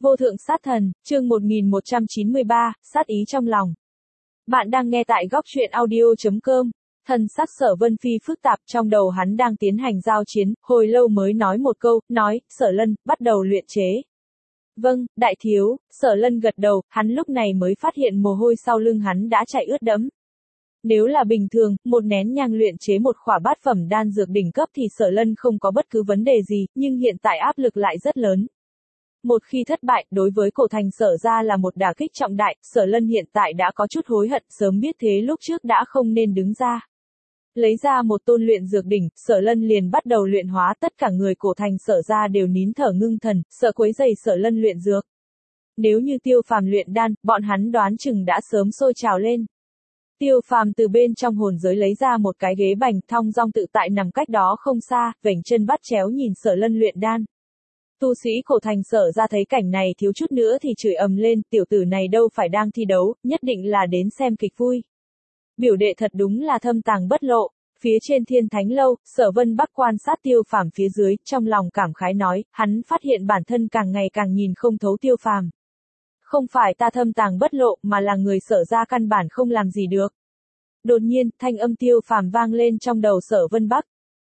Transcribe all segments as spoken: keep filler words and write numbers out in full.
Vô thượng sát thần, chương một nghìn một trăm chín mươi ba, sát ý trong lòng. Bạn đang nghe tại góc truyện audio.com. Thần sắc Sở Vân Phi phức tạp, trong đầu hắn đang tiến hành giao chiến, hồi lâu mới nói một câu, nói, Sở Lân, bắt đầu luyện chế. Vâng, đại thiếu, Sở Lân gật đầu, hắn lúc này mới phát hiện mồ hôi sau lưng hắn đã chảy ướt đẫm. Nếu là bình thường, một nén nhang luyện chế một khỏa bát phẩm đan dược đỉnh cấp thì Sở Lân không có bất cứ vấn đề gì, nhưng hiện tại áp lực lại rất lớn. Một khi thất bại, đối với cổ thành Sở gia là một đả kích trọng đại, Sở Lân hiện tại đã có chút hối hận, sớm biết thế lúc trước đã không nên đứng ra. Lấy ra một tôn luyện dược đỉnh, Sở Lân liền bắt đầu luyện hóa, tất cả người cổ thành Sở gia đều nín thở ngưng thần, sợ quấy rầy Sở Lân luyện dược. Nếu như Tiêu Phàm luyện đan, bọn hắn đoán chừng đã sớm sôi trào lên. Tiêu Phàm từ bên trong hồn giới lấy ra một cái ghế bành, thong dong tự tại nằm cách đó không xa, vểnh chân bắt chéo nhìn Sở Lân luyện đan. Tu sĩ cổ thành Sở ra thấy cảnh này thiếu chút nữa thì chửi ầm lên, tiểu tử này đâu phải đang thi đấu, nhất định là đến xem kịch vui. Biểu đệ thật đúng là thâm tàng bất lộ. Phía trên Thiên Thánh Lâu, Sở Vân Bắc quan sát Tiêu Phàm phía dưới, trong lòng cảm khái nói, hắn phát hiện bản thân càng ngày càng nhìn không thấu Tiêu Phàm. Không phải ta thâm tàng bất lộ, mà là người Sở ra căn bản không làm gì được. Đột nhiên, thanh âm Tiêu Phàm vang lên trong đầu Sở Vân Bắc.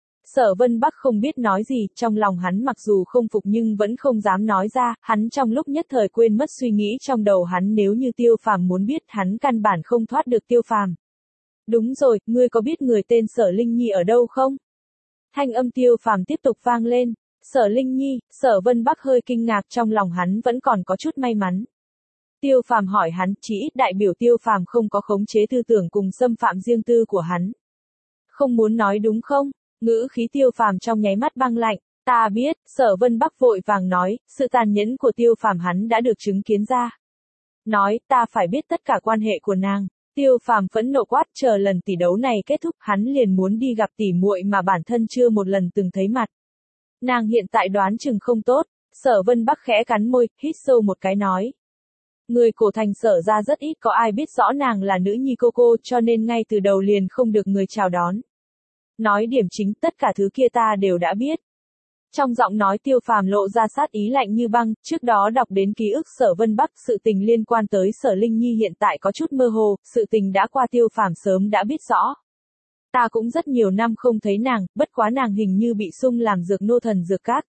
Sở Vân Bắc không biết nói gì, trong lòng hắn mặc dù không phục nhưng vẫn không dám nói ra, hắn trong lúc nhất thời quên mất suy nghĩ trong đầu hắn, nếu như Tiêu Phàm muốn biết, hắn căn bản không thoát được Tiêu Phàm. Đúng rồi, ngươi có biết người tên Sở Linh Nhi ở đâu không? Thanh âm Tiêu Phàm tiếp tục vang lên. Sở Linh Nhi, Sở Vân Bắc hơi kinh ngạc, trong lòng hắn vẫn còn có chút may mắn. Tiêu Phàm hỏi hắn, chỉ ít đại biểu Tiêu Phàm không có khống chế tư tưởng cùng xâm phạm riêng tư của hắn. Không muốn nói đúng không? Ngữ khí Tiêu Phàm trong nháy mắt băng lạnh. Ta biết, Sở Vân Bắc vội vàng nói, sự tàn nhẫn của Tiêu Phàm hắn đã được chứng kiến ra. Nói, ta phải biết tất cả quan hệ của nàng. Tiêu Phàm phẫn nộ quát, chờ lần tỷ đấu này kết thúc, hắn liền muốn đi gặp tỷ muội mà bản thân chưa một lần từng thấy mặt. Nàng hiện tại đoán chừng không tốt. Sở Vân Bắc khẽ cắn môi, hít sâu một cái nói. Người cổ thành Sở ra rất ít có ai biết rõ nàng là nữ nhi cô cô, cho nên ngay từ đầu liền không được người chào đón. Nói điểm chính, tất cả thứ kia ta đều đã biết. Trong giọng nói Tiêu Phàm lộ ra sát ý lạnh như băng, trước đó đọc đến ký ức Sở Vân Bắc, sự tình liên quan tới Sở Linh Nhi hiện tại có chút mơ hồ, sự tình đã qua Tiêu Phàm sớm đã biết rõ. Ta cũng rất nhiều năm không thấy nàng, bất quá nàng hình như bị sung làm dược nô thần dược cát.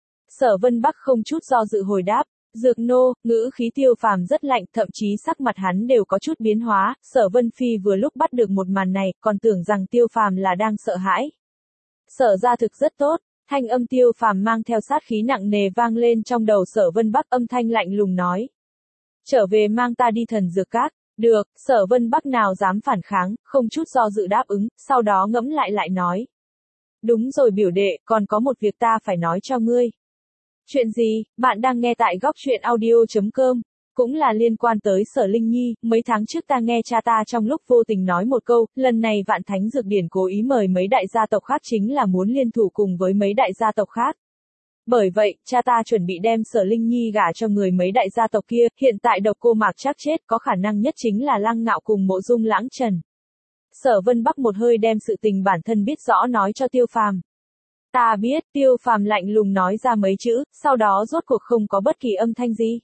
Sở Vân Bắc không chút do dự hồi đáp, dược nô, ngữ khí Tiêu Phàm rất lạnh, thậm chí sắc mặt hắn đều có chút biến hóa, Sở Vân Phi vừa lúc bắt được một màn này, còn tưởng rằng Tiêu Phàm là đang sợ hãi. Sở ra thực rất tốt. Thanh âm Tiêu Phàm mang theo sát khí nặng nề vang lên trong đầu Sở Vân Bắc, âm thanh lạnh lùng nói. Trở về mang ta đi thần dược cát. Được, Sở Vân Bắc nào dám phản kháng, không chút do dự đáp ứng, sau đó ngẫm lại lại nói. Đúng rồi biểu đệ, còn có một việc ta phải nói cho ngươi. Chuyện gì? Bạn đang nghe tại góc truyện audio.com. Cũng là liên quan tới Sở Linh Nhi, mấy tháng trước ta nghe cha ta trong lúc vô tình nói một câu, lần này Vạn Thánh Dược Điển cố ý mời mấy đại gia tộc khác chính là muốn liên thủ cùng với mấy đại gia tộc khác. Bởi vậy, cha ta chuẩn bị đem Sở Linh Nhi gả cho người mấy đại gia tộc kia, hiện tại Độc Cô Mạc chắc chết, có khả năng nhất chính là Lăng Ngạo cùng Mộ Dung Lãng Trần. Sở Vân Bắc một hơi đem sự tình bản thân biết rõ nói cho Tiêu Phàm. Ta biết, Tiêu Phàm lạnh lùng nói ra mấy chữ, sau đó rốt cuộc không có bất kỳ âm thanh gì.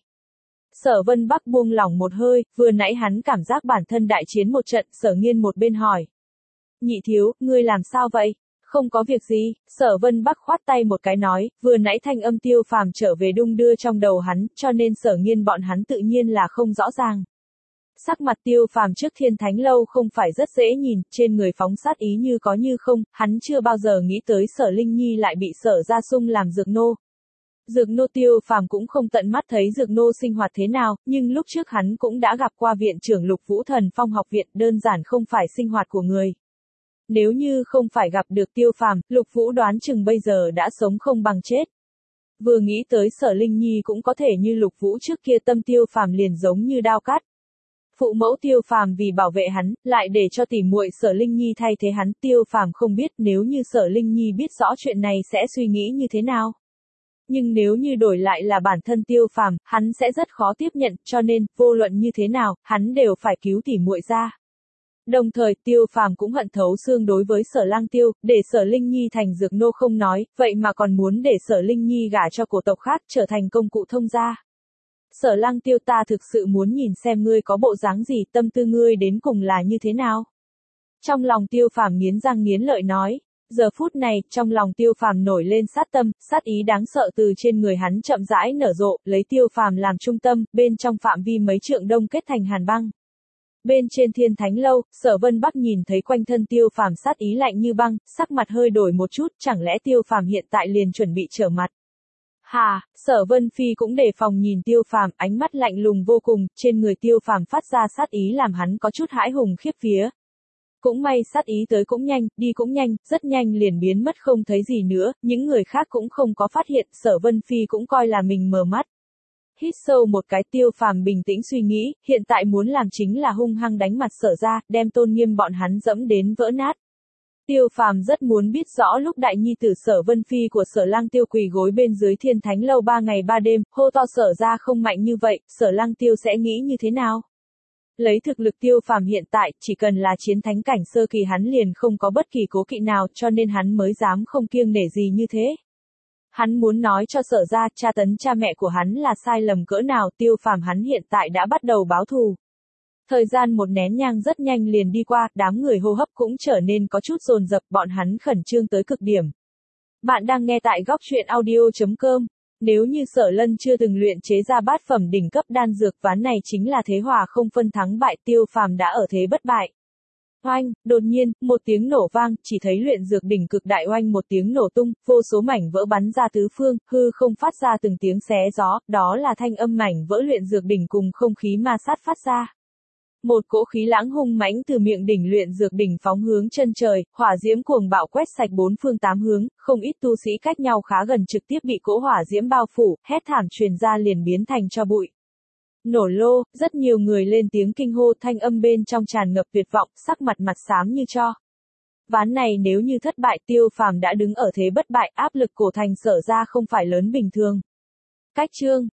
Sở Vân Bắc buông lỏng một hơi, vừa nãy hắn cảm giác bản thân đại chiến một trận, Sở Nghiên một bên hỏi. Nhị thiếu, ngươi làm sao vậy? Không có việc gì, Sở Vân Bắc khoát tay một cái nói, vừa nãy thanh âm Tiêu Phàm trở về đung đưa trong đầu hắn, cho nên Sở Nghiên bọn hắn tự nhiên là không rõ ràng. Sắc mặt Tiêu Phàm trước Thiên Thánh Lâu không phải rất dễ nhìn, trên người phóng sát ý như có như không, hắn chưa bao giờ nghĩ tới Sở Linh Nhi lại bị Sở gia sung làm dược nô. Dược nô Tiêu Phàm cũng không tận mắt thấy dược nô sinh hoạt thế nào, nhưng lúc trước hắn cũng đã gặp qua viện trưởng Lục Vũ Thần Phong học viện, đơn giản không phải sinh hoạt của người. Nếu như không phải gặp được Tiêu Phàm, Lục Vũ đoán chừng bây giờ đã sống không bằng chết. Vừa nghĩ tới Sở Linh Nhi cũng có thể như Lục Vũ trước kia, tâm Tiêu Phàm liền giống như đao cắt. Phụ mẫu Tiêu Phàm vì bảo vệ hắn, lại để cho tỉ muội Sở Linh Nhi thay thế hắn, Tiêu Phàm không biết nếu như Sở Linh Nhi biết rõ chuyện này sẽ suy nghĩ như thế nào. Nhưng nếu như đổi lại là bản thân Tiêu Phàm, hắn sẽ rất khó tiếp nhận, cho nên, vô luận như thế nào, hắn đều phải cứu tỉ muội ra. Đồng thời, Tiêu Phàm cũng hận thấu xương đối với Sở Lang Tiêu, để Sở Linh Nhi thành dược nô không nói, vậy mà còn muốn để Sở Linh Nhi gả cho cổ tộc khác, trở thành công cụ thông gia. Sở Lăng Tiêu, ta thực sự muốn nhìn xem ngươi có bộ dáng gì, tâm tư ngươi đến cùng là như thế nào. Trong lòng Tiêu Phàm nghiến răng nghiến lợi nói. Giờ phút này, trong lòng Tiêu Phàm nổi lên sát tâm, sát ý đáng sợ từ trên người hắn chậm rãi nở rộ, lấy Tiêu Phàm làm trung tâm, bên trong phạm vi mấy trượng đông kết thành hàn băng. Bên trên Thiên Thánh Lâu, Sở Vân Bắc nhìn thấy quanh thân Tiêu Phàm sát ý lạnh như băng, sắc mặt hơi đổi một chút, chẳng lẽ Tiêu Phàm hiện tại liền chuẩn bị trở mặt. Hà, Sở Vân Phi cũng đề phòng nhìn Tiêu Phàm, ánh mắt lạnh lùng vô cùng, trên người Tiêu Phàm phát ra sát ý làm hắn có chút hãi hùng khiếp vía. Cũng may sát ý tới cũng nhanh, đi cũng nhanh, rất nhanh liền biến mất không thấy gì nữa, những người khác cũng không có phát hiện, Sở Vân Phi cũng coi là mình mờ mắt. Hít sâu một cái, Tiêu Phàm bình tĩnh suy nghĩ, hiện tại muốn làm chính là hung hăng đánh mặt Sở ra, đem tôn nghiêm bọn hắn dẫm đến vỡ nát. Tiêu Phàm rất muốn biết rõ lúc đại nhi tử Sở Vân Phi của Sở Lăng Tiêu quỳ gối bên dưới Thiên Thánh Lâu ba ngày ba đêm, hô to Sở ra không mạnh như vậy, Sở Lăng Tiêu sẽ nghĩ như thế nào? Lấy thực lực Tiêu Phàm hiện tại, chỉ cần là chiến thánh cảnh sơ kỳ hắn liền không có bất kỳ cố kỵ nào, cho nên hắn mới dám không kiêng nể gì như thế. Hắn muốn nói cho Sở ra, tra tấn cha mẹ của hắn là sai lầm cỡ nào, Tiêu Phàm hắn hiện tại đã bắt đầu báo thù. Thời gian một nén nhang rất nhanh liền đi qua, đám người hô hấp cũng trở nên có chút dồn dập, bọn hắn khẩn trương tới cực điểm. Bạn đang nghe tại góc truyện audio chấm com. Nếu như Sở Lân chưa từng luyện chế ra bát phẩm đỉnh cấp đan dược, ván này chính là thế hòa không phân thắng bại, Tiêu Phàm đã ở thế bất bại. Oanh, đột nhiên, một tiếng nổ vang, chỉ thấy luyện dược đỉnh cực đại oanh một tiếng nổ tung, vô số mảnh vỡ bắn ra tứ phương, hư không phát ra từng tiếng xé gió, đó là thanh âm mảnh vỡ luyện dược đỉnh cùng không khí ma sát phát ra. Một cỗ khí lãng hung mãnh từ miệng đỉnh luyện dược đỉnh phóng hướng chân trời, hỏa diễm cuồng bạo quét sạch bốn phương tám hướng, không ít tu sĩ cách nhau khá gần trực tiếp bị cỗ hỏa diễm bao phủ, hét thảm truyền ra liền biến thành tro bụi. Nổ lô, rất nhiều người lên tiếng kinh hô, thanh âm bên trong tràn ngập tuyệt vọng, sắc mặt mặt xám như tro. Ván này nếu như thất bại, Tiêu Phàm đã đứng ở thế bất bại, áp lực cổ thành Sở ra không phải lớn bình thường. Cách chương